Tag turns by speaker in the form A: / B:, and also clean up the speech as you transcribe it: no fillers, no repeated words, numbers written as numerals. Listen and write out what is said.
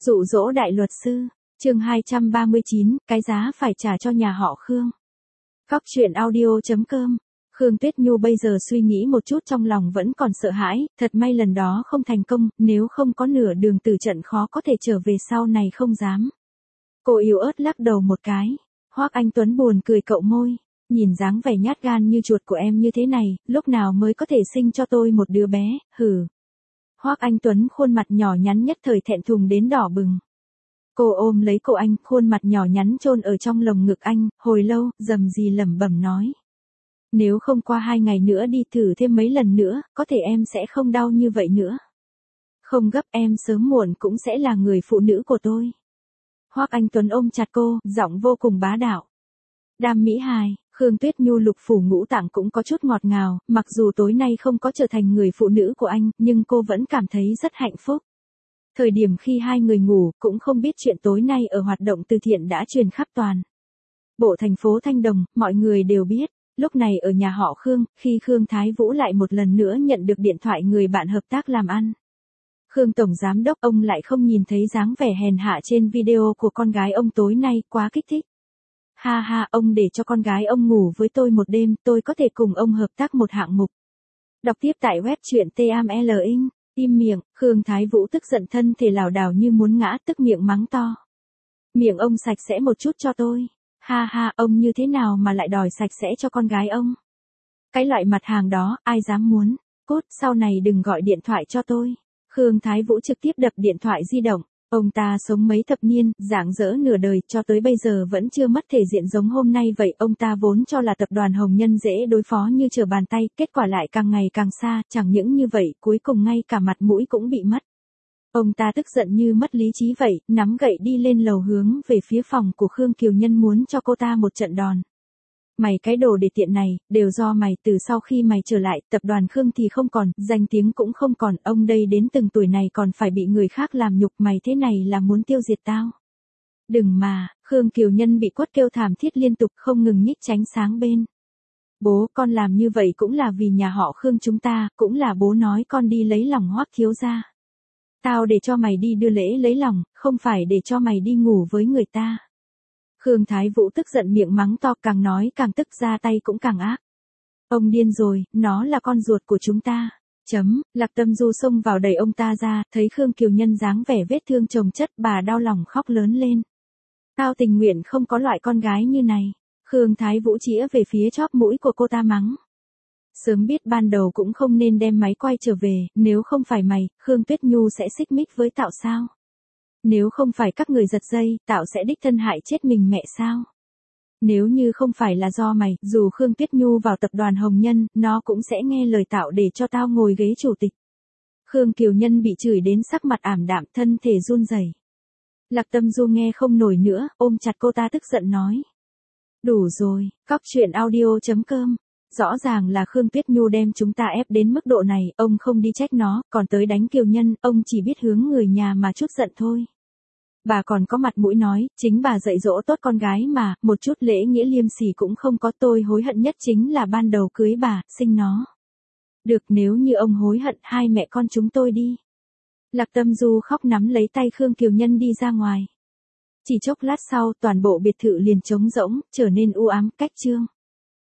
A: Dụ dỗ đại luật sư, chương 239, cái giá phải trả cho nhà họ Khương. Cóc truyện audio.com. Khương Tuyết Nhu bây giờ suy nghĩ một chút trong lòng vẫn còn sợ hãi, thật may lần đó không thành công, nếu không có nửa đường từ trận khó có thể trở về sau này không dám. Cô yếu ớt lắc đầu một cái. Hoắc Anh Tuấn buồn cười cậu môi, nhìn dáng vẻ nhát gan như chuột của em như thế này, lúc nào mới có thể sinh cho tôi một đứa bé, hừ. Hoắc Anh Tuấn khuôn mặt nhỏ nhắn nhất thời thẹn thùng đến đỏ bừng. Cô ôm lấy cổ anh, khuôn mặt nhỏ nhắn chôn ở trong lồng ngực anh, hồi lâu, rầm rì lẩm bẩm nói. Nếu không qua 2 ngày nữa đi thử thêm mấy lần nữa, có thể em sẽ không đau như vậy nữa. Không gấp, em sớm muộn cũng sẽ là người phụ nữ của tôi. Hoắc Anh Tuấn ôm chặt cô, giọng vô cùng bá đạo. Đam mỹ hài, Khương Tuyết Nhu lục phủ ngũ tạng cũng có chút ngọt ngào, mặc dù tối nay không có trở thành người phụ nữ của anh, nhưng cô vẫn cảm thấy rất hạnh phúc. Thời điểm khi hai người ngủ, cũng không biết chuyện tối nay ở hoạt động từ thiện đã truyền khắp toàn bộ thành phố Thanh Đồng, mọi người đều biết. Lúc này ở nhà họ Khương, khi Khương Thái Vũ lại một lần nữa nhận được điện thoại người bạn hợp tác làm ăn. Khương Tổng Giám Đốc ông lại không nhìn thấy dáng vẻ hèn hạ trên video của con gái ông tối nay, quá kích thích. Ha ha, ông để cho con gái ông ngủ với tôi một đêm, tôi có thể cùng ông hợp tác một hạng mục. Đọc tiếp tại web truyện TMLing. Im miệng, Khương Thái Vũ tức giận thân thể lảo đảo như muốn ngã, tức miệng mắng to. Miệng ông sạch sẽ một chút cho tôi. Ha ha, ông như thế nào mà lại đòi sạch sẽ cho con gái ông? Cái loại mặt hàng đó, ai dám muốn? Cốt, sau này đừng gọi điện thoại cho tôi. Khương Thái Vũ trực tiếp đập điện thoại di động. Ông ta sống mấy thập niên, rạng rỡ nửa đời, cho tới bây giờ vẫn chưa mất thể diện giống hôm nay vậy. Ông ta vốn cho là tập đoàn Hồng Nhân dễ đối phó như trở bàn tay, kết quả lại càng ngày càng xa, chẳng những như vậy, cuối cùng ngay cả mặt mũi cũng bị mất. Ông ta tức giận như mất lý trí vậy, nắm gậy đi lên lầu hướng về phía phòng của Khương Kiều Nhân muốn cho cô ta một trận đòn. Mày cái đồ để tiện này, đều do mày, từ sau khi mày trở lại, tập đoàn Khương thì không còn, danh tiếng cũng không còn, ông đây đến từng tuổi này còn phải bị người khác làm nhục, mày thế này là muốn tiêu diệt tao. Đừng mà, Khương Kiều Nhân bị quất kêu thảm thiết liên tục không ngừng nhích tránh sáng bên. Bố, con làm như vậy cũng là vì nhà họ Khương chúng ta, cũng là bố nói con đi lấy lòng Hoắc thiếu gia. Tao để cho mày đi đưa lễ lấy lòng, không phải để cho mày đi ngủ với người ta. Khương Thái Vũ tức giận miệng mắng to, càng nói càng tức, ra tay cũng càng ác. Ông điên rồi, nó là con ruột của chúng ta. Lạc Tâm Du xông vào đẩy ông ta ra, thấy Khương Kiều Nhân dáng vẻ vết thương chồng chất, bà đau lòng khóc lớn lên. Tao tình nguyện không có loại con gái như này. Khương Thái Vũ chĩa về phía chóp mũi của cô ta mắng. Sớm biết ban đầu cũng không nên đem máy quay trở về, nếu không phải mày, Khương Tuyết Nhu sẽ xích mích với Tạo sao? Nếu không phải các người giật dây, Tạo sẽ đích thân hại chết mình mẹ sao? Nếu như không phải là do mày, dù Khương Tuyết Nhu vào tập đoàn Hồng Nhân, nó cũng sẽ nghe lời Tạo để cho tao ngồi ghế chủ tịch. Khương Kiều Nhân bị chửi đến sắc mặt ảm đạm, thân thể run rẩy. Lạc Tâm Du nghe không nổi nữa, ôm chặt cô ta tức giận nói. Đủ rồi, cóc truyện audio.com. Rõ ràng là Khương Tuyết Nhu đem chúng ta ép đến mức độ này, ông không đi trách nó, còn tới đánh Kiều Nhân, ông chỉ biết hướng người nhà mà chút giận thôi. Bà còn có mặt mũi nói, chính bà dạy dỗ tốt con gái mà, một chút lễ nghĩa liêm sỉ cũng không có, tôi hối hận nhất chính là ban đầu cưới bà, sinh nó. Được, nếu như ông hối hận, hai mẹ con chúng tôi đi. Lạc Tâm Du khóc nắm lấy tay Khương Kiều Nhân đi ra ngoài. Chỉ chốc lát sau, toàn bộ biệt thự liền trống rỗng, trở nên u ám, cách trương.